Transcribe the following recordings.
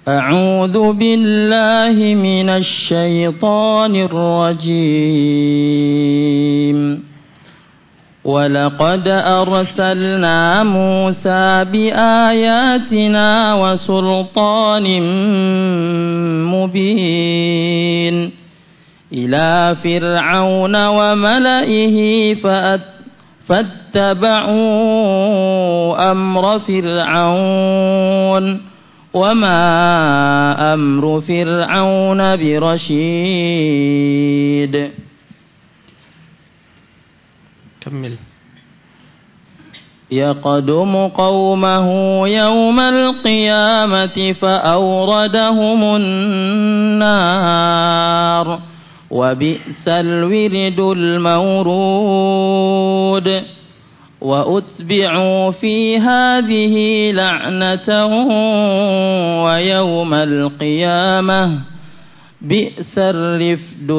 أعوذ بالله من الشيطان الرجيم ولقد أرسلنا موسى بآياتنا وسلطان مبين إلى فرعون وملئه فاتبعوا أمر فرعون وما أمر فرعون برشيد. كمل. يقدم قومه يوم القيامة فأوردهم النار وبئس الورد المورود وأتبعوا في هذه لعنة ويوم القيامة بئس الرفد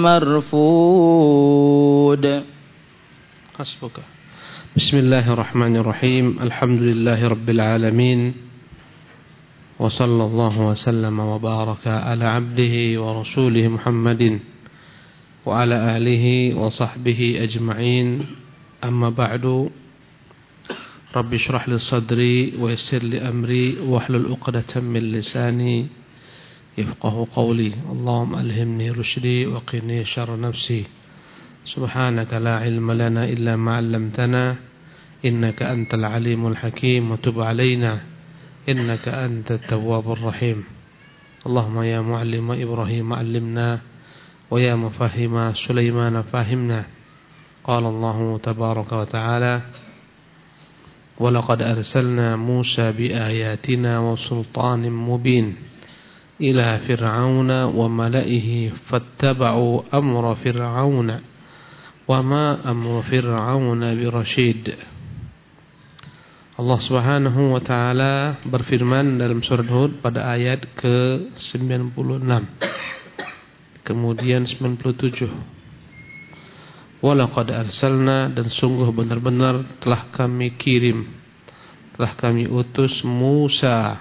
المرفود. حسبك. بسم الله الرحمن الرحيم. الحمد لله رب العالمين وصلى الله وسلم وبارك على عبده ورسوله محمد وعلى آله وصحبه أجمعين. أما بعد رب اشرح لي صدري ويسر لي أمري واحلل عقدة من لساني يفقه قولي. اللهم ألهمني رشدي وقني شر نفسي. سبحانك لا علم لنا إلا ما علمتنا إنك أنت العليم الحكيم وتب علينا إنك أنت التواب الرحيم. اللهم يا معلم إبراهيم علمنا ويا مفهم سليمان فهمنا. قال الله تبارك وتعالى ولقد أرسلنا موسى بآياتنا وسلطان مبين إلى فرعون وملئه فاتبعوا أمر فرعون وما أمر فرعون برشيد. Allah Subhanahu wa taala berfirman dalam surat Hud pada ayat ke-96. Kemudian 97. Walaqad arsalna, dan sungguh benar-benar telah kami kirim, telah kami utus Musa,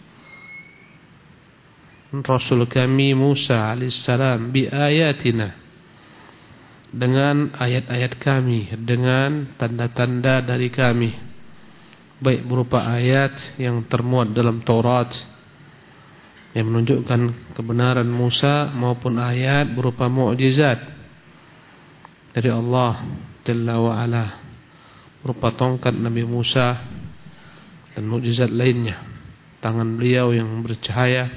Rasul kami Musa alaihissalam, bi ayatina, dengan ayat-ayat kami, dengan tanda-tanda dari kami, baik berupa ayat yang termuat dalam Taurat yang menunjukkan kebenaran Musa maupun ayat berupa mukjizat dari Allah Jalla wa Ala berupa tongkat Nabi Musa dan mukjizat lainnya, tangan beliau yang bercahaya,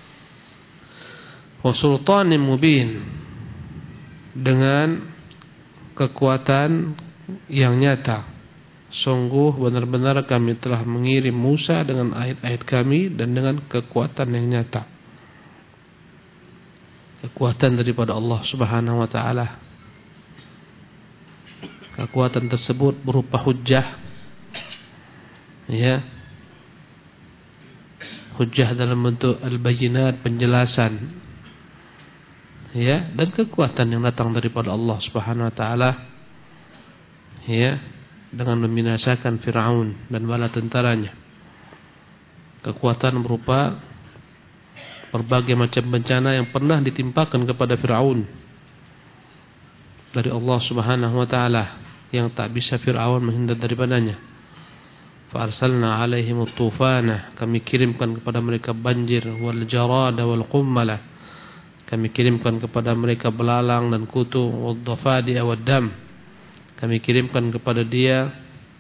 wa sultanin mubin, dengan kekuatan yang nyata. Sungguh benar-benar kami telah mengirim Musa dengan ayat-ayat kami dan dengan kekuatan yang nyata, kekuatan daripada Allah Subhanahu wa taala. Kekuatan tersebut berupa hujjah, ya, hujjah dalam bentuk al-bayyinat, penjelasan, ya, dan kekuatan yang datang daripada Allah Subhanahu wa taala, ya, dengan membinasakan Fir'aun dan bala tentaranya. Kekuatan berupa berbagai macam bencana yang pernah ditimpakan kepada Fir'aun dari Allah Subhanahu wa taala, yang tak bisa Fir'aun menghindar daripadanya. Fa arsalna alaihim at-tufana, kami kirimkan kepada mereka banjir, wal jarada wal qummala, kami kirimkan kepada mereka belalang dan kutu, wad dafadi wad dam, kami kirimkan kepada dia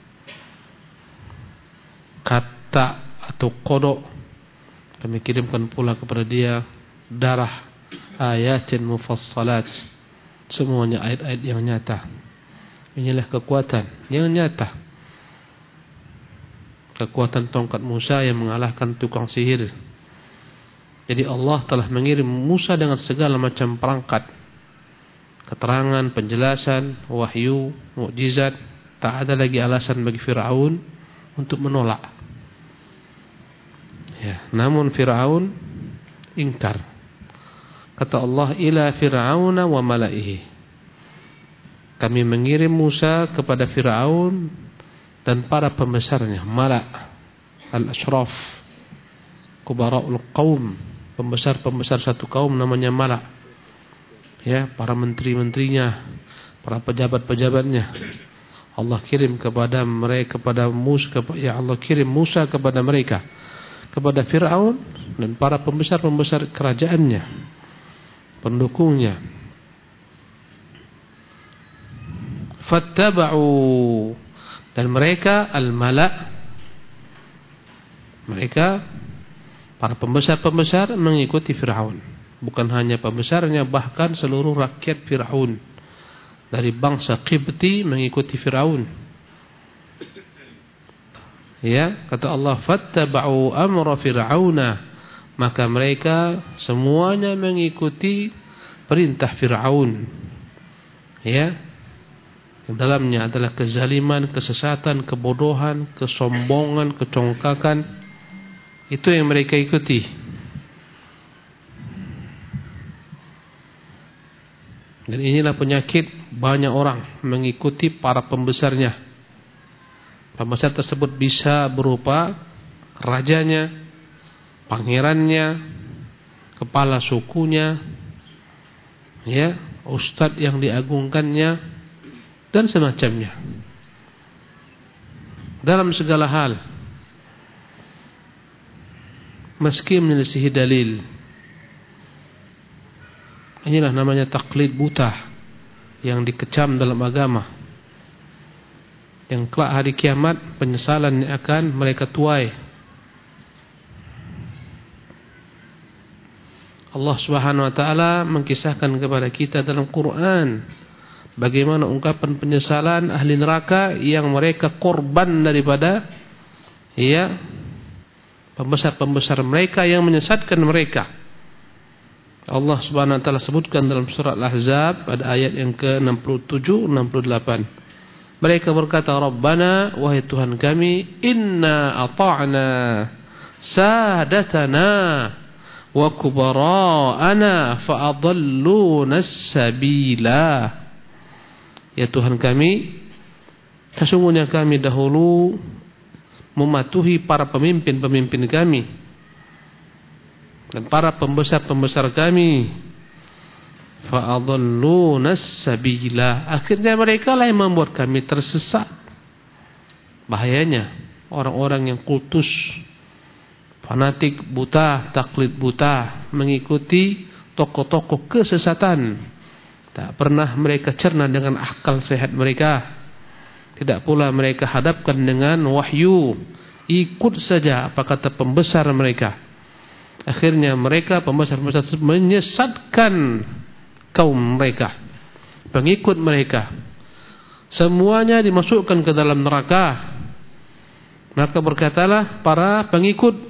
kata atau kodok, kami kirimkan pula kepada dia darah. Ayatin mufassalat, semuanya ayat-ayat yang nyata. Inilah kekuatan yang nyata, kekuatan tongkat Musa yang mengalahkan tukang sihir. Jadi Allah telah mengirim Musa dengan segala macam perangkat, keterangan, penjelasan, wahyu, mukjizat. Tak ada lagi alasan bagi Fir'aun untuk menolak, ya. Namun Fir'aun ingkar. Kata Allah, ila fir'auna wa mala'ihi, kami mengirim Musa kepada Fir'aun dan para pembesarnya, mala' al-ashraf, kubara'ul qaum, pembesar-pembesar satu kaum namanya mala. Ya, para menteri-menterinya, para pejabat-pejabatnya. Allah kirim kepada mereka, Allah kirim Musa kepada mereka, kepada Fir'aun dan para pembesar-pembesar kerajaannya, pendukungnya. Fattaba'u, dan mereka al-mala', mereka para pembesar-pembesar mengikuti Fir'aun. Bukan hanya pembesarnya, bahkan seluruh rakyat Fir'aun dari bangsa Qibti mengikuti Fir'aun. Ya, kata Allah, fattaba'u amra fir'auna, maka mereka semuanya mengikuti perintah Fir'aun. Ya, yang dalamnya adalah kezaliman, kesesatan, kebodohan, kesombongan, kecongkakan. Itu yang mereka ikuti. Dan inilah penyakit banyak orang mengikuti para pembesarnya. Pembesar tersebut bisa berupa rajanya, pangerannya, kepala sukunya, ya, ustadz yang diagungkannya, dan semacamnya. Dalam segala hal, meski menyelisihi dalil. Inilah namanya taklid buta yang dikecam dalam agama, yang kelak hari kiamat penyesalan yang akan mereka tuai. Allah Subhanahu wa taala mengkisahkan kepada kita dalam Quran bagaimana ungkapan penyesalan ahli neraka yang mereka korban daripada pembesar-pembesar mereka yang menyesatkan mereka. Allah Subhanahu wa taala sebutkan dalam surah Al-Ahzab pada ayat yang ke-67 68. Mereka berkata, Rabbana, wahai Tuhan kami, inna ata'na sadatana wa kubara'ana fa'adalluna as-sabila. Ya Tuhan kami, sesungguhnya kami dahulu mematuhi para pemimpin-pemimpin kami dan para pembesar-pembesar kami, fa'adalluna as-sabila, akhirnya mereka lah yang membuat kami tersesat. Bahayanya orang-orang yang kultus, fanatik buta, taklid buta, mengikuti tokoh-tokoh kesesatan. Tak pernah mereka cerna dengan akal sehat mereka. Tidak pula mereka hadapkan dengan wahyu. Ikut saja apa kata pembesar mereka. Akhirnya mereka pembesar-pembesar menyesatkan kaum mereka, pengikut mereka. Semuanya dimasukkan ke dalam neraka. Maka berkatalah para pengikut,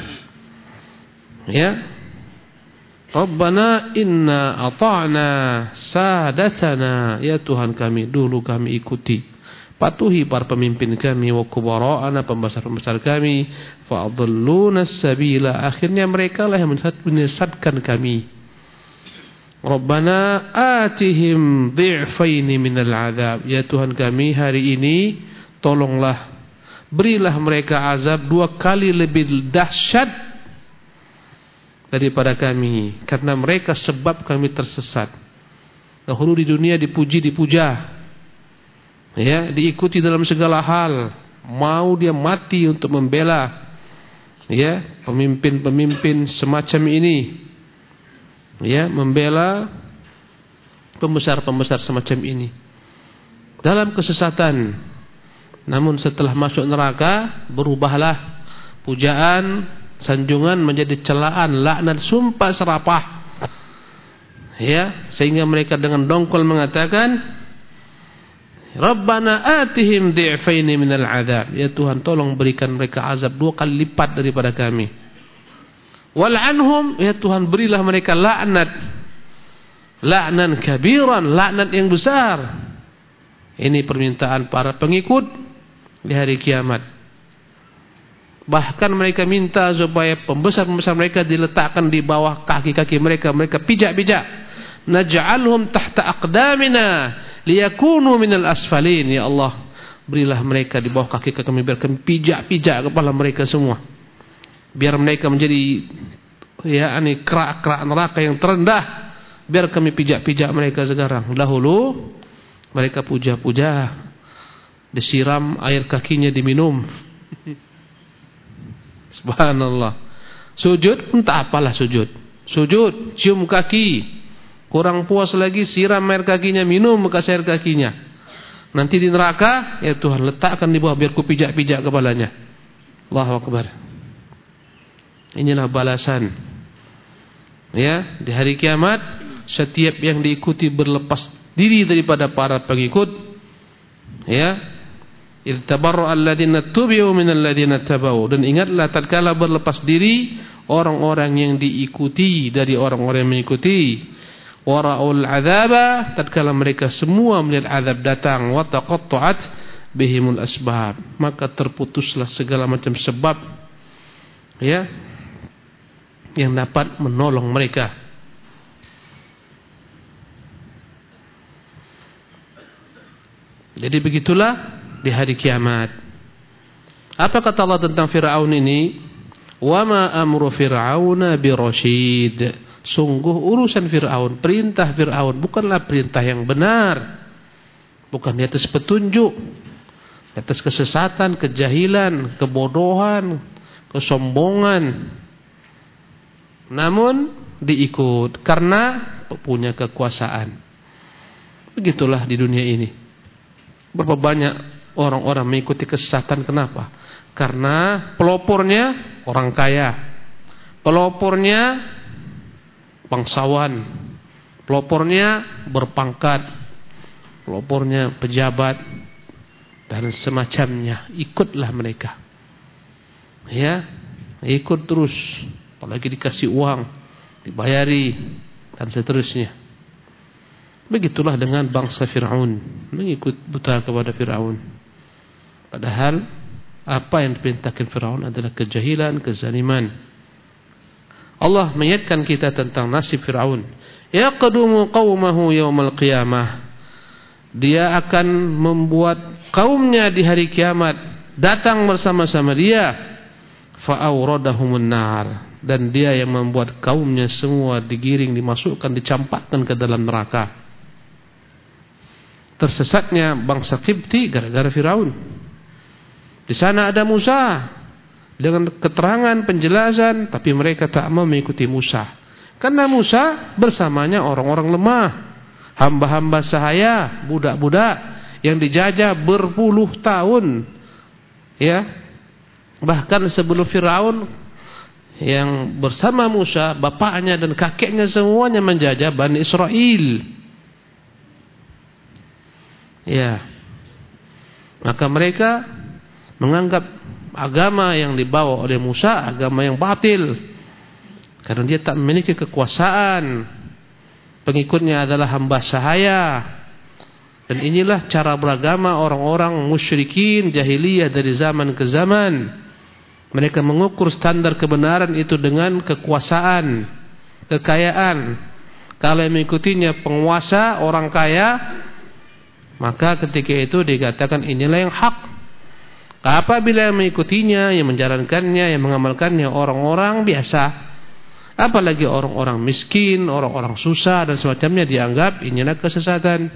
ya, Rabbana inna ata'na sadatana, ya Tuhan kami, dulu kami ikuti, patuhi para pemimpin kami, wa kubara'ana, pembesar-pembesar kami, fa'adalluna as-sabila, akhirnya mereka lah yang menyesatkan kami. Rabbana atihim dhi'faini minal azab, ya Tuhan kami, hari ini tolonglah berilah mereka azab 2 kali lebih dahsyat daripada kami, karena mereka sebab kami tersesat. Dahulu di dunia dipuji-dipuja, ya, diikuti dalam segala hal, mau dia mati untuk membela, ya, pemimpin-pemimpin semacam ini, ya, membela pembesar-pembesar semacam ini dalam kesesatan. Namun setelah masuk neraka, berubahlah pujaan, sanjungan menjadi celaan, laknat, sumpah serapah, ya, sehingga mereka dengan dongkol mengatakan, Rabbana atihim dhi'faini minal azab, ya Tuhan tolong berikan mereka azab 2 kali lipat daripada kami. Wal'anhum, ya Tuhan berilah mereka laknat, laknan kabiran, laknat yang besar. Ini permintaan para pengikut di hari kiamat. Bahkan mereka minta supaya pembesar-pembesar mereka diletakkan di bawah kaki-kaki mereka, mereka pijak-pijak. Naj'alhum tahta aqdamina liyakunu minal asfalin, ya Allah berilah mereka di bawah kaki kami, biar kami pijak-pijak kepala mereka semua. biar mereka menjadi kerak-kerak neraka yang terendah, biar kami pijak-pijak mereka sekarang. Dahulu mereka puja-puja, disiram air kakinya diminum. Subhanallah. Sujud pun tak apalah sujud, cium kaki, kurang puas lagi siram air kakinya, minum bekas air kakinya. Nanti di neraka, ya Tuhan letakkan di bawah biar ku pijak-pijak kepalanya. Allahu Akbar. Inilah balasan. Ya, di hari kiamat setiap yang diikuti berlepas diri daripada para pengikut. Ya, idz tabarra alladziina tubi'u minal ladziina tabau. Dan ingatlah tatkala berlepas diri orang-orang yang diikuti dari orang-orang yang mengikuti. Wara'ul 'adzaba, tatkala mereka semua melihat azab datang, wa taqatta'at bihimul asbab, maka terputuslah segala macam sebab ya yang dapat menolong mereka. Jadi begitulah di hari kiamat. Apa kata Allah tentang Fir'aun ini? Wa ma amru fir'auna birasyid. Sungguh urusan Fir'aun, perintah Fir'aun bukanlah perintah yang benar. Bukan di atas petunjuk, di atas kesesatan, kejahilan, kebodohan, kesombongan. Namun diikut karena punya kekuasaan. Begitulah di dunia ini. Berapa banyak orang-orang mengikuti kesesatan, kenapa? Karena pelopornya orang kaya, pelopornya bangsawan, pelopornya berpangkat, pelopornya pejabat dan semacamnya. Ikutlah mereka, ya, ikut terus, apalagi dikasih uang, dibayari dan seterusnya. Begitulah dengan bangsa Fir'aun, mengikut buta kepada Fir'aun. Padahal apa yang diperintahkan Fir'aun adalah kejahilan, kezaliman. Allah mengingatkan kita tentang nasib Fir'aun. Yaqdumu qaumahu yaumal qiyamah. Dia akan membuat kaumnya di hari kiamat datang bersama-sama dia. Fa'awradahumun nar. Dan dia yang membuat kaumnya semua digiring, dimasukkan, dicampakkan ke dalam neraka. Tersesatnya bangsa Qibti gara-gara Fir'aun. Di sana ada Musa dengan keterangan, penjelasan, tapi mereka tak mau mengikuti Musa. Karena Musa bersamanya orang-orang lemah, hamba-hamba sahaya, budak-budak yang dijajah berpuluh tahun. Ya. Bahkan sebelum Firaun yang bersama Musa, bapaknya dan kakeknya semuanya menjajah Bani Israel. Ya. Maka mereka menganggap agama yang dibawa oleh Musa agama yang batil, karena dia tak memiliki kekuasaan, pengikutnya adalah hamba sahaya. Dan inilah cara beragama orang-orang musyrikin jahiliyah dari zaman ke zaman. Mereka mengukur standar kebenaran itu dengan kekuasaan, kekayaan. Kalau yang mengikutinya penguasa, orang kaya, maka ketika itu dikatakan inilah yang hak. Apabila yang mengikutinya, yang menjalankannya, yang mengamalkannya orang-orang biasa, apalagi orang-orang miskin, orang-orang susah dan semacamnya, dianggap inilah kesesatan.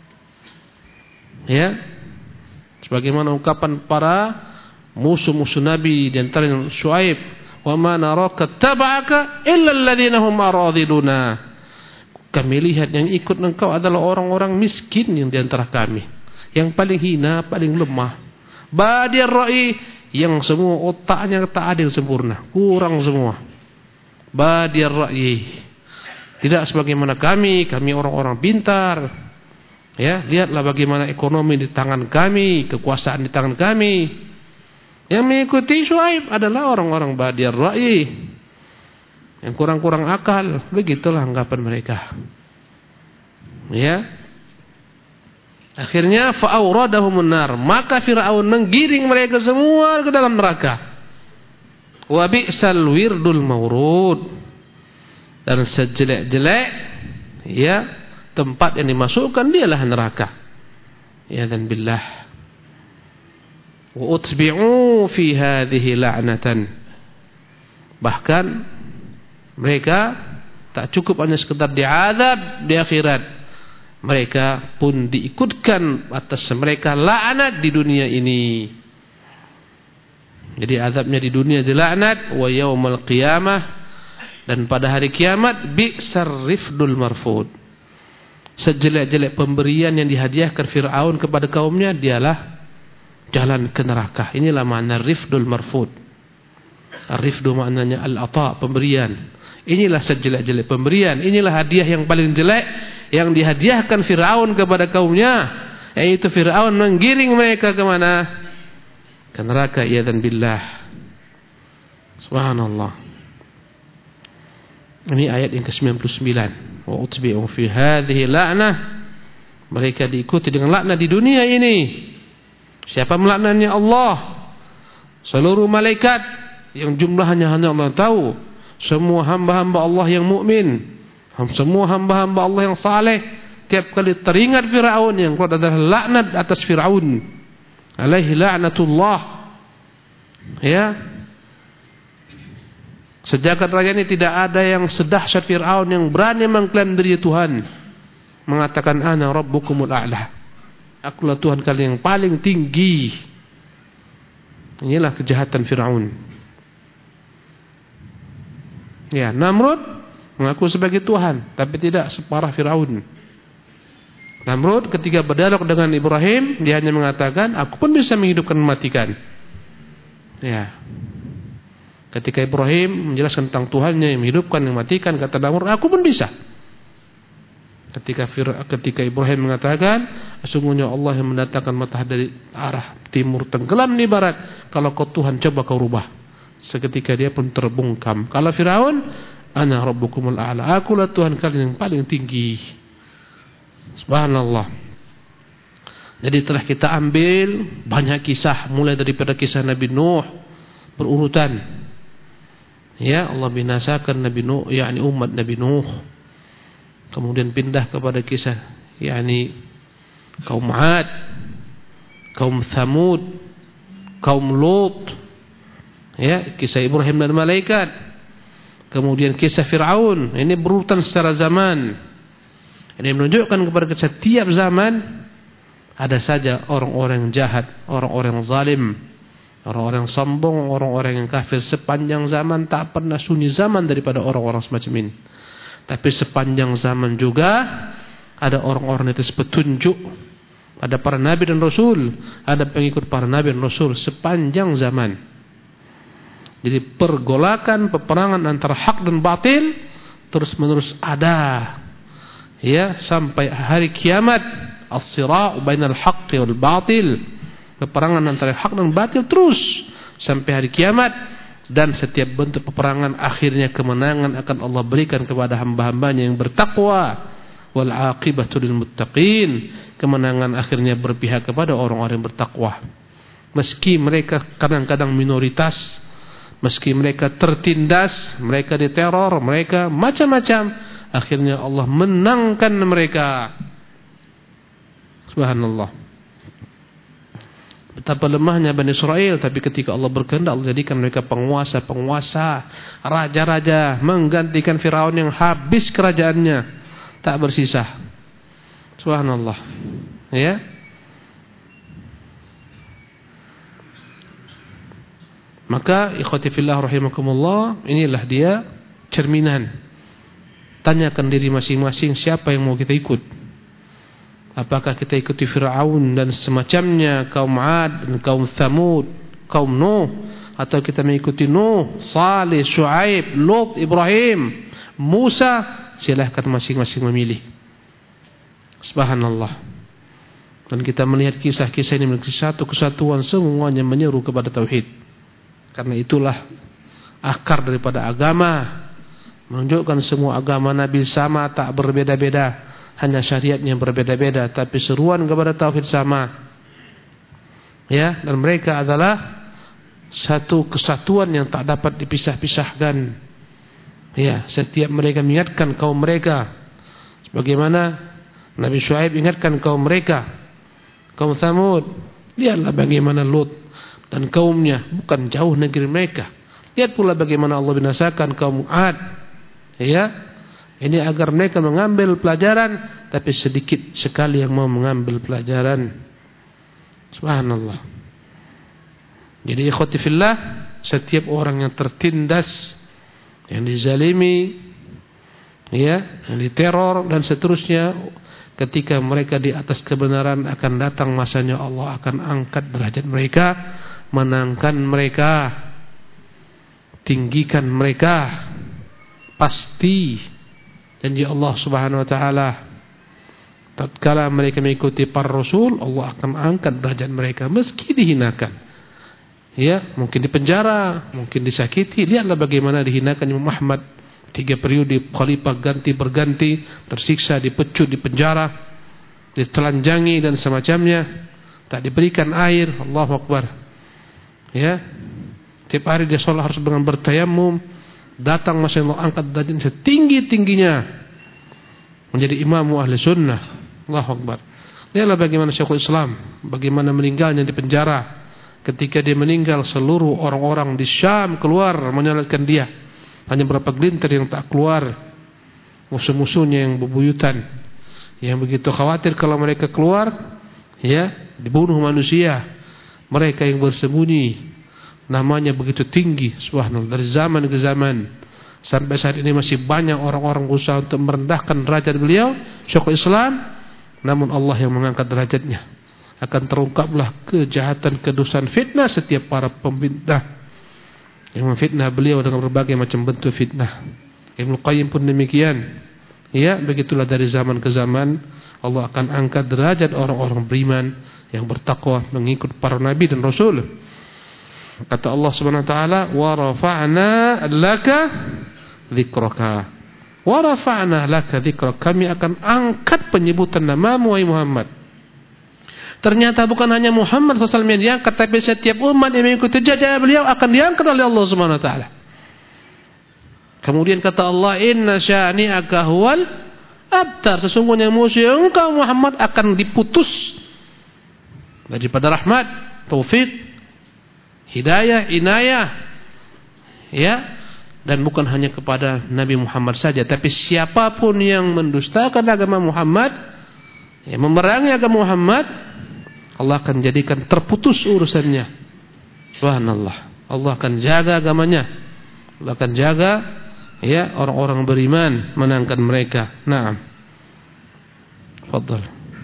Ya, sebagaimana ungkapan para musuh-musuh Nabi di antaranya Syuaib, "Wa ma naraka taba'aka illa alladziina hum aradiluna." Kami lihat yang ikut engkau adalah orang-orang miskin yang di antara kami, yang paling hina, paling lemah. Badir ra'i, yang semua otaknya tak ada yang sempurna, kurang semua. Badir ra'i, tidak sebagaimana kami orang-orang pintar. Ya, lihatlah bagaimana ekonomi di tangan kami, kekuasaan di tangan kami. Yang mengikuti Syuaib adalah orang-orang badir ra'i, yang kurang-kurang akal. Begitulah anggapan mereka. Ya. Akhirnya fa'awradahumun nar, maka Fir'aun menggiring mereka semua ke dalam neraka. Wa bi'sal wirdul mawrud, dan sejelek-jelek ya tempat yang dimasukkan dialah neraka. Ya dan billah. Wa utbi'u fi hadhihi la'natan, Bahkan mereka tak cukup hanya sekedar diazab di akhirat, mereka pun diikutkan atas mereka laknat di dunia ini. Jadi azabnya di dunia dilaknat, wa yaumal qiyamah, dan pada hari kiamat bi'sar rifdul marfud. Sejelek-jelek pemberian yang dihadiahkan Fir'aun kepada kaumnya dialah jalan ke neraka. Inilah makna rifdul marfud. Ar-rifdu maknanya al-ata, pemberian. Inilah sejelek-jelek pemberian, inilah hadiah yang paling jelek yang dihadiahkan Fir'aun kepada kaumnya, yaitu Fir'aun menggiring mereka ke mana? Ke neraka, iyadzan billah. Subhanallah. Ini ayat yang ke-99. Wa utbi'u fi hadhihi la'nah. Mereka diikuti dengan laknat di dunia ini. Siapa melaknatnya? Allah. Seluruh malaikat yang jumlahnya hanya Allah tahu. Semua hamba-hamba Allah yang mukmin, semua hamba-hamba Allah yang saleh, tiap kali teringat Fir'aun, yang keluar adalah laknat atas Fir'aun. Alaihi la'natullah. Ya. Sejagat raya ini tidak ada yang sedahsyat Fir'aun yang berani mengklaim diri Tuhan, mengatakan ana rabbukumul a'la. Akulah Tuhan kalian yang paling tinggi. Inilah kejahatan Fir'aun. Ya, Namrud mengaku sebagai Tuhan, tapi tidak separah Fir'aun. Namrud ketika berdialog dengan Ibrahim, dia hanya mengatakan, aku pun bisa menghidupkan dan mematikan. Ya. Ketika Ibrahim menjelaskan tentang Tuhannya yang menghidupkan dan mematikan, kata Namrud, aku pun bisa. Ketika Ibrahim mengatakan, sesungguhnya Allah yang mendatangkan matahari dari arah timur tenggelam di barat, kalau kau Tuhan coba kau rubah. Seketika dia pun terbungkam. Kalau Fir'aun, ana rabbukumul a'la, akulah Tuhan kalian yang paling tinggi. Subhanallah. Jadi telah kita ambil banyak kisah, mulai daripada kisah Nabi Nuh berurutan. Ya, Allah binasakan Nabi Nuh, yakni umat Nabi Nuh. Kemudian pindah kepada kisah yakni kaum 'Ad, kaum Thamud, kaum Lut. Ya, kisah Ibrahim dan malaikat. Kemudian kisah Fir'aun. Ini berurutan secara zaman. Ini menunjukkan kepada setiap zaman ada saja orang-orang yang jahat, orang-orang yang zalim, orang-orang yang sombong, orang-orang yang kafir. Sepanjang zaman tak pernah sunyi zaman daripada orang-orang semacam ini. Tapi sepanjang zaman juga ada orang-orang yang petunjuk. Ada para nabi dan rasul, ada pengikut para nabi dan rasul sepanjang zaman. Jadi pergolakan, peperangan antara hak dan batil terus menerus ada, ya, sampai hari kiamat. As-sira'u bainal haqqi wal batil, peperangan antara hak dan batil terus sampai hari kiamat. Dan setiap bentuk peperangan akhirnya kemenangan akan Allah berikan kepada hamba-hambanya yang bertakwa. Wal aqibatu lil muttaqin, kemenangan akhirnya berpihak kepada orang-orang yang bertakwa. Meski mereka kadang-kadang minoritas, meski mereka tertindas, mereka diteror, mereka macam-macam, akhirnya Allah menangkan mereka. Subhanallah. Betapa lemahnya Bani Israel, tapi ketika Allah berkehendak, Allah jadikan mereka penguasa-penguasa, raja-raja, menggantikan Firaun yang habis kerajaannya, tak bersisa. Subhanallah. Ya. Maka ikhwati fillah rahimakumullah, inilah dia cerminan. Tanyakan diri masing-masing, siapa yang mau kita ikut? Apakah kita ikuti Fir'aun dan semacamnya, kaum 'Ad dan kaum Thamud, kaum Nuh, atau kita mengikuti Nuh, Saleh, Syuaib, Lut, Ibrahim, Musa? Silahkan masing-masing memilih. Subhanallah. Dan kita melihat kisah-kisah ini memiliki satu kesatuan, semuanya menyeru kepada tauhid. Karena itulah akar daripada agama, menunjukkan semua agama Nabi sama, tak berbeda-beda, hanya syariatnya berbeda-beda, tapi seruan kepada tauhid sama. Ya, dan mereka adalah satu kesatuan yang tak dapat dipisah-pisahkan. Ya, setiap mereka mengingatkan kaum mereka, sebagaimana Nabi Syuaib ingatkan kaum mereka, kaum Thamud, lihatlah bagaimana Lut dan kaumnya, bukan jauh negeri mereka, Lihat pula bagaimana Allah binasakan kaum Ad. Ya, ini agar mereka mengambil pelajaran, tapi sedikit sekali yang mau mengambil pelajaran. Subhanallah. Jadi ikhwati fillah, setiap orang yang tertindas, yang dizalimi, ya, yang diteror dan seterusnya, ketika mereka di atas kebenaran akan datang masanya Allah akan angkat derajat mereka, menangkan mereka, tinggikan mereka. Pasti janji Allah Subhanahu wa taala. Tatkala mereka mengikuti para rasul, Allah akan angkat derajat mereka meski dihinakan. Ya, mungkin dipenjara, mungkin disakiti. Lihatlah bagaimana dihinakan Imam Ahmad. 3 periode khalifah ganti berganti, tersiksa, dipecut, dipenjara, ditelanjangi dan semacamnya. Tak diberikan air. Allahu Akbar. Ya. Tiap hari dia sholat harus dengan bertayamum. Datang masya Allah angkat derajatnya setinggi-tingginya menjadi imam ahli sunnah. Allahu Akbar. Lihatlah bagaimana Syekhul Islam, bagaimana meninggalnya di penjara. Ketika dia meninggal, seluruh orang-orang di Syam keluar menyolatkan dia. Hanya berapa gelintir yang tak keluar. Musuh-musuhnya yang bebuyutan, yang begitu khawatir kalau mereka keluar, ya, dibunuh manusia. Mereka yang bersembunyi, namanya begitu tinggi, subhanallah, dari zaman ke zaman. Sampai saat ini masih banyak orang-orang berusaha untuk merendahkan derajat beliau, Syekhul Islam. Namun Allah yang mengangkat derajatnya. Akan terungkaplah kejahatan, kedosaan, fitnah setiap para pembid'ah yang memfitnah beliau dengan berbagai macam bentuk fitnah. Ibnu Qayyim pun demikian. Ya, begitulah dari zaman ke zaman Allah akan angkat derajat orang-orang beriman yang bertakwa, mengikut para nabi dan rasul. Kata Allah Subhanahu wa taala, "Wa rafa'na laka dzikraka." Wa rafa'na laka dzikraka. Kami akan angkat penyebutan namamu wahai Muhammad. Ternyata bukan hanya Muhammad SAW yang diangkat, tapi setiap umat yang mengikuti jejak beliau akan diangkat oleh Allah Subhanahu wa taala. Kemudian kata Allah, "Inna syani'aka huwal abtar." Sesungguhnya musuh engkau Muhammad akan diputus daripada rahmat, taufik, hidayah, inayah. Ya, dan bukan hanya kepada Nabi Muhammad saja, tapi siapapun yang mendustakan agama Muhammad, yang memerangi agama Muhammad, Allah akan jadikan terputus urusannya. Subhanallah. Allah akan jaga agamanya. Allah akan jaga, ya, orang-orang beriman, menangkan mereka. Naam. Fadhal.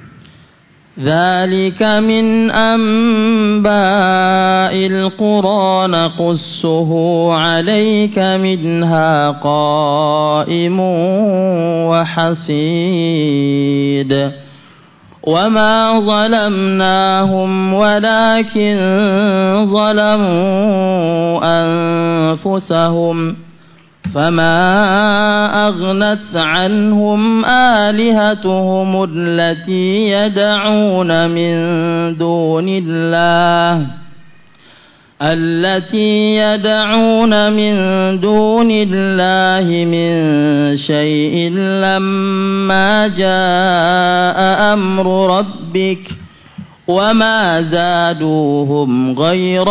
Dzalika min amba'il qura naqussuhu 'alaika minha qa'imun wa hasid. وما ظلمناهم ولكن ظلموا أنفسهم فما أغنت عنهم آلهتهم التي يدعون من دون الله من شيء لما جاء أمر ربك وما زادوهم غير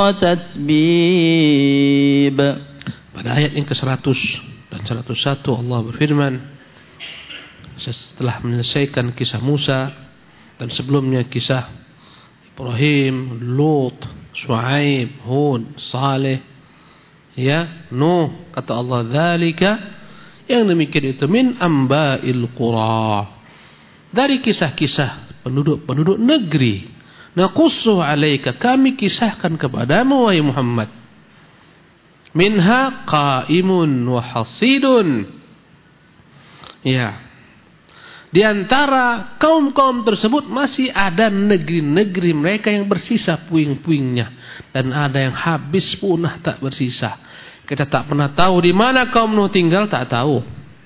تتبيب. Pada ayat yang ke-100 dan 101 Allah berfirman, setelah menyelesaikan kisah Musa dan sebelumnya kisah Ibrahim, Lut, Shu'aib, Hud, Saleh, ya, Nuh, kata Allah, dzalika, yang demikian itu, min amba'il qura, dari kisah-kisah penduduk-penduduk negeri, naqussu 'alaika, kami kisahkan kepadamu wahai Muhammad, minha qa'imun wa hasidun, ya, di antara kaum-kaum tersebut masih ada negeri-negeri mereka yang bersisa puing-puingnya, dan ada yang habis punah tak bersisa. Kita tak pernah tahu di mana kaum Nuh tinggal, tak tahu.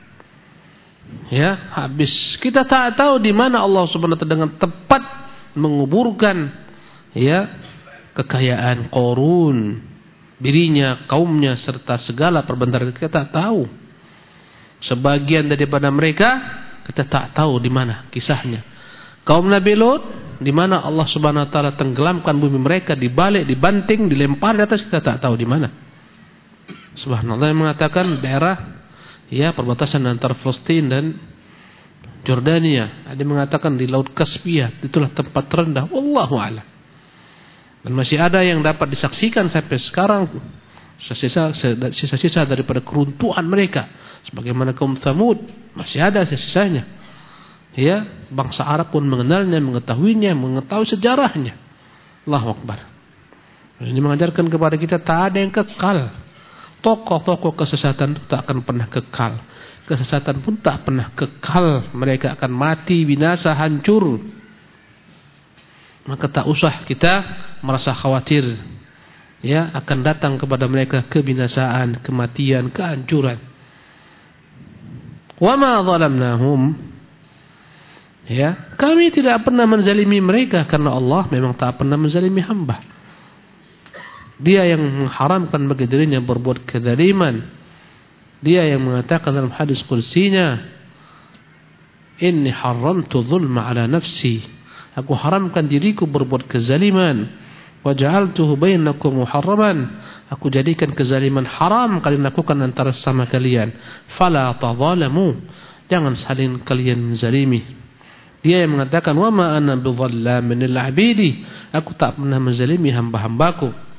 Ya, habis. Kita tak tahu di mana Allah Subhanahu wa taala dengan tepat menguburkan, ya, kekayaan Qarun, dirinya, kaumnya, serta segala perbentaran. Kita tak tahu. Sebagian daripada mereka kita tak tahu di mana kisahnya. Kaum Nabi Lut, di mana Allah Subhanahu wa taala tenggelamkan bumi mereka, dibalik, dibanting, dilempar di atas, kita tak tahu di mana. Subhanallah, yang mengatakan daerah perbatasan antara Palestina dan Jordania. Ada yang mengatakan di Laut Kaspia, itulah tempat terendah. Wallahu a'lam. Dan masih ada yang dapat disaksikan sampai sekarang sisa-sisa daripada keruntuhan mereka. Sebagaimana kaum Tsamud, masih ada sisa-sisanya. Bangsa Arab pun mengenalnya, mengetahuinya, mengetahui sejarahnya. Allahu Akbar. Ini mengajarkan kepada kita tak ada yang kekal. Tokoh-tokoh kesesatan itu tak akan pernah kekal. Kesesatan pun tak pernah kekal. Mereka akan mati, binasa, hancur. Maka tak usah kita merasa khawatir. Akan datang kepada mereka kebinasaan, kematian, kehancuran. Wa ma zalamnahum. Kami tidak pernah menzalimi mereka karena Allah memang tak pernah menzalimi hamba. Dia yang mengharamkan bagi dirinya berbuat kezaliman. Dia yang mengatakan dalam hadis qudsinya, inni haramtu dzulma ala nafsi. Aku haramkan diriku berbuat kezaliman. Wa ja'altuhu bainakum muharraman. Aku jadikan kezaliman haram kalian lakukan antara sama kalian. Fala tadzalamu. Jangan saling kalian menzalimi. Dia yang mengatakan, wa ma ana bidzallamin lil 'abidi. Aku tak pernah menzalimi hamba-hambaku.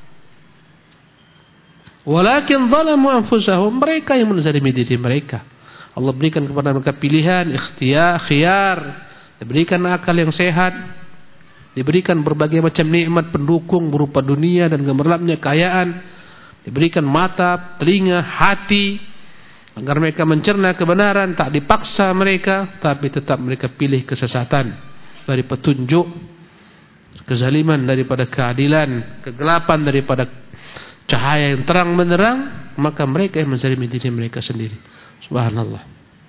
Walakin zalamu anfusahum, mereka yang menzalimi diri mereka. Allah berikan kepada mereka pilihan, khiyar, diberikan akal yang sehat, diberikan berbagai macam nikmat pendukung berupa dunia dan gemerlapnya kekayaan, diberikan mata, telinga, hati agar mereka mencerna kebenaran, tak dipaksa mereka, tapi tetap mereka pilih kesesatan dari petunjuk, kezaliman daripada keadilan, kegelapan daripada cahaya yang terang benderang. Maka mereka yang menzalimi diri mereka sendiri. Subhanallah.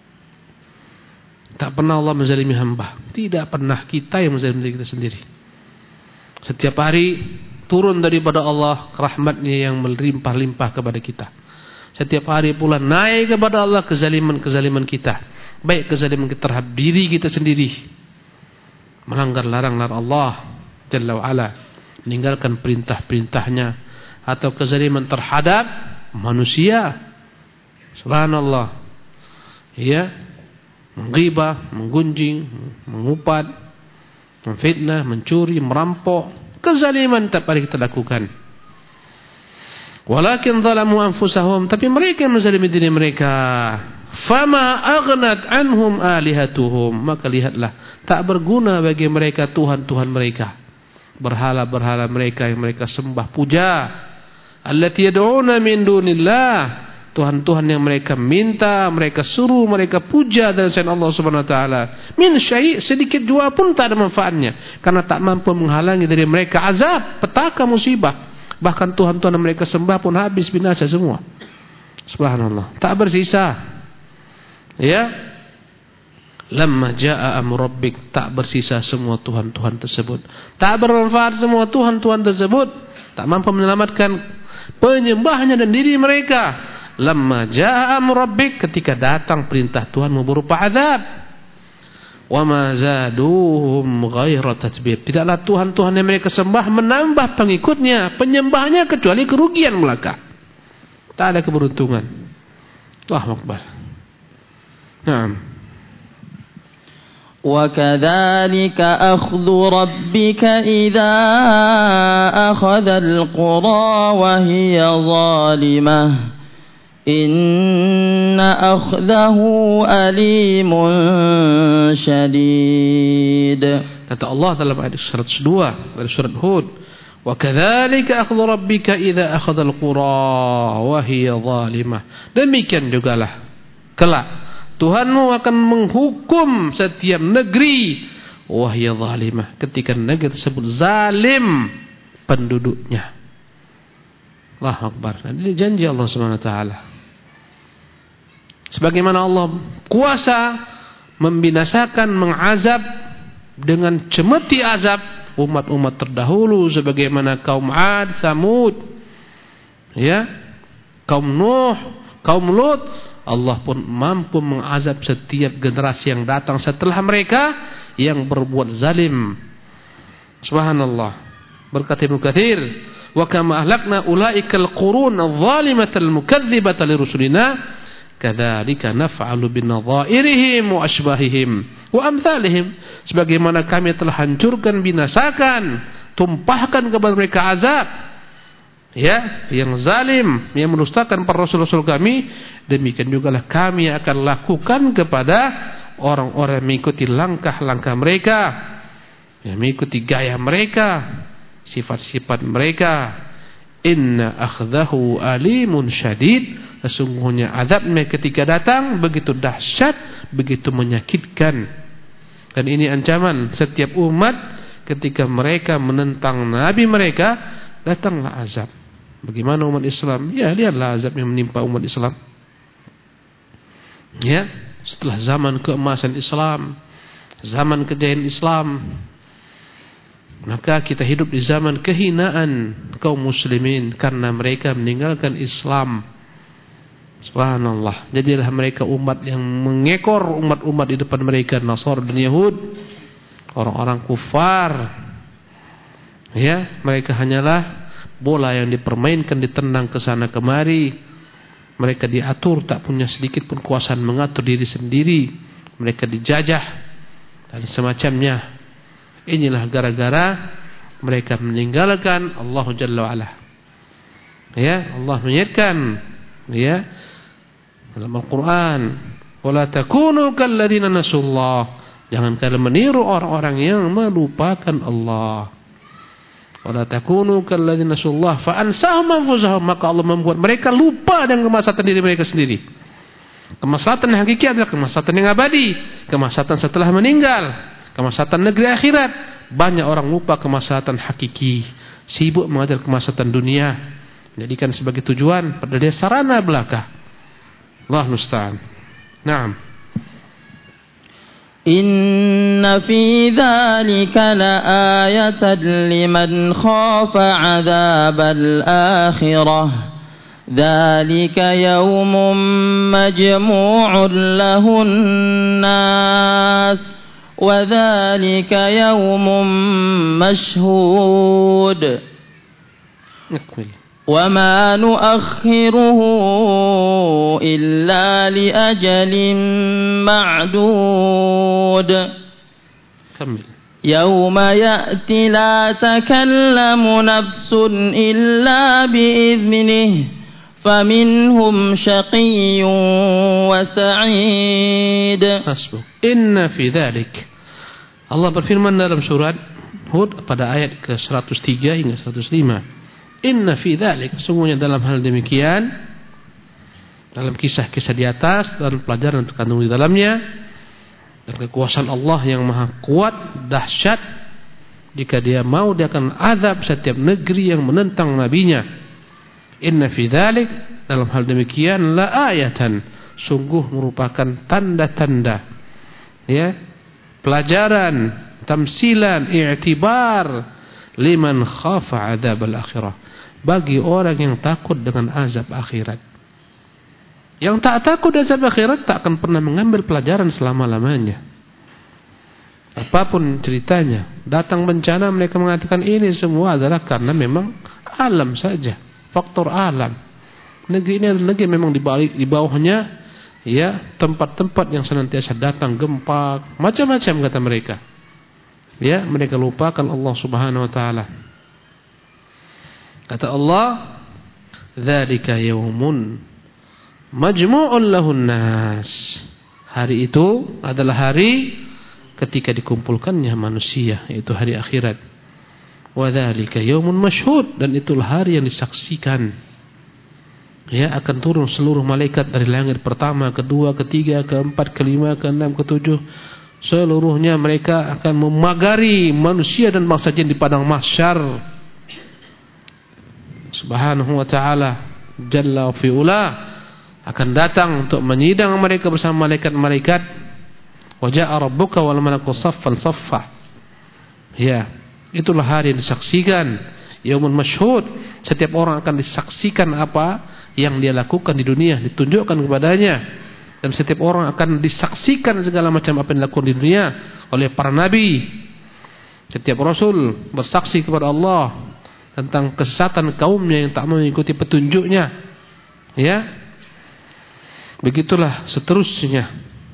Tak pernah Allah menzalimi hamba. Tidak pernah kita yang menzalimi diri kita sendiri. Setiap hari turun daripada Allah rahmatnya yang melimpah-limpah kepada kita. Setiap hari pula naik kepada Allah kezaliman-kezaliman kita. Baik kezaliman kita terhadap diri kita sendiri, melanggar larang-larang Allah Jalla wa'ala, meninggalkan perintah-perintahnya, atau kezaliman terhadap manusia. Subhanallah. Menggibah, menggunjing, mengupat, memfitnah, mencuri, merampok. Kezaliman tak pernah kita lakukan. Walakin zalamu anfusahum, tapi mereka yang menzalimi diri mereka. Fama aghnat anhum alihatuhum, maka lihatlah, tak berguna bagi mereka Tuhan-Tuhan mereka, berhala-berhala mereka yang mereka sembah puja. Allati yad'una min dunillah, Tuhan-Tuhan yang mereka minta, mereka suruh, mereka puja dan selain Allah Subhanahu wa taala. Min syai', sedikit jua pun tak ada manfaatnya, karena tak mampu menghalangi dari mereka azab, petaka, musibah. Bahkan Tuhan-Tuhan yang mereka sembah pun habis, binasa semua. Subhanallah, tak bersisa. Lamma jaa amru rabbik, tak bersisa semua Tuhan-Tuhan tersebut. Tak bermanfaat semua Tuhan-Tuhan tersebut, tak mampu menyelamatkan penyembahnya dan diri mereka. Lamma jaa amru rabbik, ketika datang perintah Tuhanmu berupa azab. Wa ma zaduhum ghaira tatbib, tidaklah Tuhan-Tuhan yang mereka sembah menambah pengikutnya, penyembahnya, kecuali kerugian belaka. Tak ada keberuntungan. Allahu Akbar. Naam. وكذلك أخذ ربك إذا أخذ القرى وهي ظالمة إن أخذه أليم شديد. Kata Allah dalam ayat 102 dari surat Hud, وكذلك أخذ ربك إذا أخذ القرى وهي ظالمة. Demikian jugalah kelak Tuhanmu akan menghukum setiap negeri wahya zalimah, ketika negeri tersebut zalim penduduknya. Allahu Akbar. Ini janji Allah Subhanahu wa taala. Sebagaimana Allah kuasa membinasakan, mengazab dengan cemeti azab umat-umat terdahulu sebagaimana kaum 'Ad, Tsamud, kaum Nuh, kaum Lut, Allah pun mampu mengazab setiap generasi yang datang setelah mereka yang berbuat zalim. Subhanallah. Berkata Ibnu Katsir, wa kama ahlakna ulaikal qurun adh-dhalimatal mukadzdzibata lirusulina kadzalika naf'alu binadhairihim wa asbahihim wa amsalihim, sebagaimana kami telah hancurkan, binasakan, tumpahkan kepada mereka azab ya yang zalim, yang mendustakan para rasul-rasul kami, demikian jugalah kami akan lakukan kepada orang-orang yang mengikuti langkah-langkah mereka, yang mengikuti gaya mereka, sifat-sifat mereka. Inna akhdahu alimun syadid, sesungguhnya azabnya ketika datang begitu dahsyat, begitu menyakitkan. Dan ini ancaman setiap umat ketika mereka menentang nabi mereka, datanglah azab. Bagaimana umat Islam? Ya, lihatlah azab yang menimpa umat Islam. Ya, setelah zaman keemasan Islam, zaman kejayaan Islam, maka kita hidup di zaman kehinaan kaum muslimin karena mereka meninggalkan Islam. Subhanallah. Jadilah mereka umat yang mengekor umat-umat di depan mereka, Nasara dan Yahud, orang-orang kufar. Ya, mereka hanyalah bola yang dipermainkan, ditendang ke sana kemari. Mereka diatur, tak punya sedikit pun kuasaan mengatur diri sendiri. Mereka dijajah dan semacamnya. Inilah gara-gara mereka meninggalkan Allah Jalla wa'ala. Ya, Allah menyatakan ya dalam Al-Quran, wala takunu kalladzina nasullah, jangan kalian meniru orang-orang yang melupakan Allah. Wala takunu kalladzina nasullah fa ansahum anfusahum, maka Allah membuat mereka lupa dengan kemaslahatan diri mereka sendiri. Kemaslahatan yang hakiki adalah kemaslahatan yang abadi, kemaslahatan setelah meninggal, kemaslahatan negeri akhirat. Banyak orang lupa kemaslahatan hakiki, sibuk mengajar kemaslahatan dunia, menjadikan sebagai tujuan, padahal dia sarana belaka. Allah musta'an. Naam. Inna fi dzalika laayatan liman khafa 'adzabal akhirah. Dzalika yaumun majmu'un lahun nas wa dzalika yaumun mashhud. Wa ma nu'akhiruhu illa li ajalin ma'dud. Yawma ya'ti la takallamu nafsun illa bi'idhnihi faminhum syaqiyyun wa sa'id. Hasbuk. Inna fi dzalik, Allah berfirman dalam surat Hud pada ayat ke-103 hingga 105. Inna fi dzalik, sesungguhnya dalam hal demikian, dalam kisah-kisah di atas dan pelajaran terkandung di dalamnya, dan kekuasaan Allah yang maha kuat, dahsyat, jika dia mau dia akan azab setiap negeri yang menentang nabinya. Inna fi dzalik, dalam hal demikian, la ayatan, sungguh merupakan tanda-tanda, ya, pelajaran, tamsilan, i'tibar liman khafa adzabal akhirah, bagi orang yang takut dengan azab akhirat. Yang tak takut azab akhirat tak akan pernah mengambil pelajaran selama-lamanya. Apapun ceritanya, datang bencana mereka mengatakan ini semua adalah karena memang alam saja, faktor alam. Negeri ini adalah negeri memang di bawahnya ya tempat-tempat yang senantiasa datang gempa, macam-macam kata mereka. Ya, mereka lupakan Allah Subhanahu wa taala. Kata Allah, dzalika yaumun majmu'un lahun nas. Hari itu adalah hari ketika dikumpulkannya manusia, yaitu hari akhirat. Wa dzalika yaumun masyhud, dan itulah hari yang disaksikan. Ya, akan turun seluruh malaikat dari langit pertama, kedua, ketiga, keempat, kelima, keenam, ketujuh. Seluruhnya mereka akan memagari manusia dan bangsa jin di padang mahsyar. Subhanahu wa ta'ala Jalla fi'ula akan datang untuk menyidang mereka bersama malaikat-malaikat. Wa ja'a rabbuka wal malaku saffan saffa. Ya, itulah hari yang disaksikan, yaumun masyhud. Setiap orang akan disaksikan apa yang dia lakukan di dunia, ditunjukkan kepadanya. Dan setiap orang akan disaksikan segala macam apa yang dilakukan di dunia oleh para nabi. Setiap rasul bersaksi kepada Allah tentang kesesatan kaumnya yang tak mengikuti petunjuknya. Ya. Begitulah seterusnya.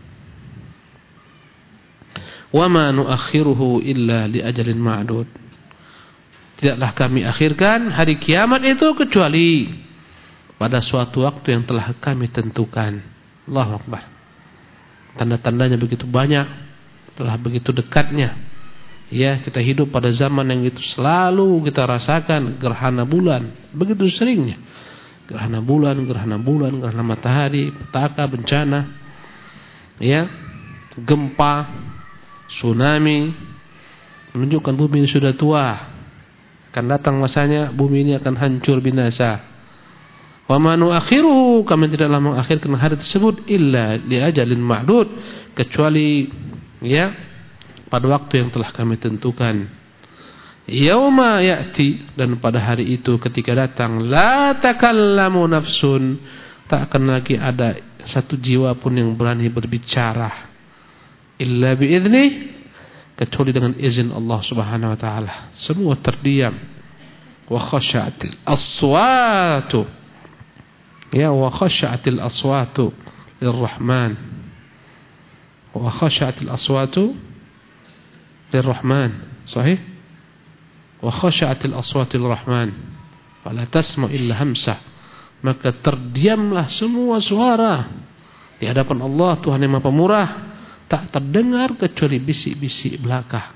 Wa ma nuakhiruhu illa li ajalin ma'dud. Tidaklah kami akhirkan hari kiamat itu kecuali pada suatu waktu yang telah kami tentukan. Allahu Akbar. Tanda-tandanya begitu banyak, telah begitu dekatnya. Ya, kita hidup pada zaman yang itu selalu kita rasakan gerhana bulan, begitu seringnya. Gerhana bulan, gerhana matahari, petaka, bencana. Ya, gempa, tsunami, menunjukkan bumi ini sudah tua. Akan datang masanya bumi ini akan hancur binasa. Wa ma nuakhiruhu, kami tidaklah mengakhirkan hari tersebut illa li ajalin ma'dud, kecuali ya pada waktu yang telah kami tentukan. Yauma ya'ti, dan pada hari itu ketika datang, la takallamu nafsun, tak akan lagi ada satu jiwa pun yang berani berbicara illa bi'idznih, kecuali dengan izin Allah Subhanahu wa taala. Semua terdiam. Wa khasyatil aswatu, ya, wa khasyatil aswatu lirrahman. Wa khasyatil aswatu lirrahman. Sahih? Wa khasyatil aswatu lirrahman. Fala tasma illa hamsah. Maka terdiamlah semua suara di hadapan Allah Tuhan yang Maha Pemurah. Tak terdengar kecuali bisik-bisik belaka.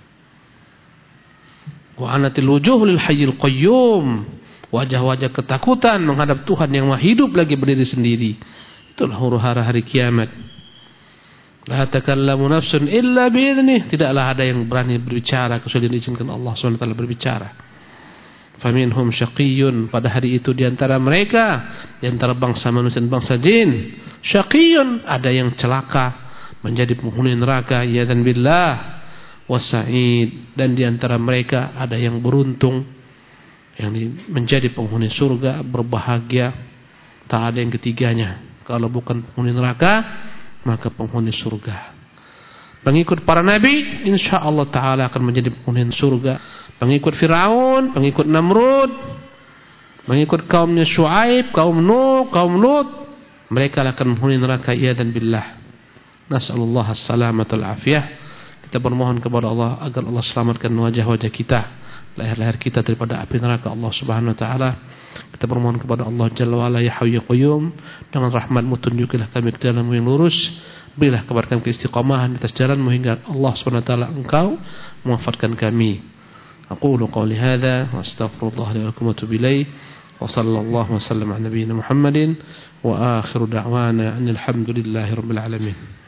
Wa anatil wujuh lil hayyil qayyum, wajah-wajah ketakutan menghadap Tuhan yang Maha hidup lagi berdiri sendiri. Itulah huru-hara hari kiamat. La takallamu nafsun illa bi'idnih, tidaklah ada yang berani berbicara kecuali diizinkan Allah SWT berbicara. Faminhum syaqiyyun, pada hari itu di antara mereka, di antara bangsa manusia dan bangsa jin, syaqiyyun, ada yang celaka menjadi penghuni neraka, yadzan billah, wasa'id, dan di antara mereka ada yang beruntung, yang menjadi penghuni surga, berbahagia. Tak ada yang ketiganya. Kalau bukan penghuni neraka, maka penghuni surga. Pengikut para nabi insyaallah taala akan menjadi penghuni surga. Pengikut Firaun, pengikut Namrud, pengikut kaumnya Syuaib, kaum Nuh, kaum Lut, mereka akan menghuni neraka, yadzan billah. Nas'alullah as-salamata wal-afiyah. Kita bermohon kepada Allah agar Allah selamatkan wajah-wajah kita, leher-leher kita daripada api neraka Allah Subhanahu wa taala. Kita bermohon kepada Allah Jalla wa ala, ya Hayyu ya Qayyum, dengan rahmat-Mu tunjukilah kami ke jalan-Mu yang lurus. Berilah kepada kami istiqamahan di atas jalan-Mu hingga Allah Subhanahu wa taala Engkau mewafatkan kami. Aqulu qawli hadza wa astaghfirullah li wa lakum wa atubu ilaih. Wa sallallahu wa sallam ala nabiyyina Muhammadin wa akhiru da'wana alhamdulillahi rabbil alamin.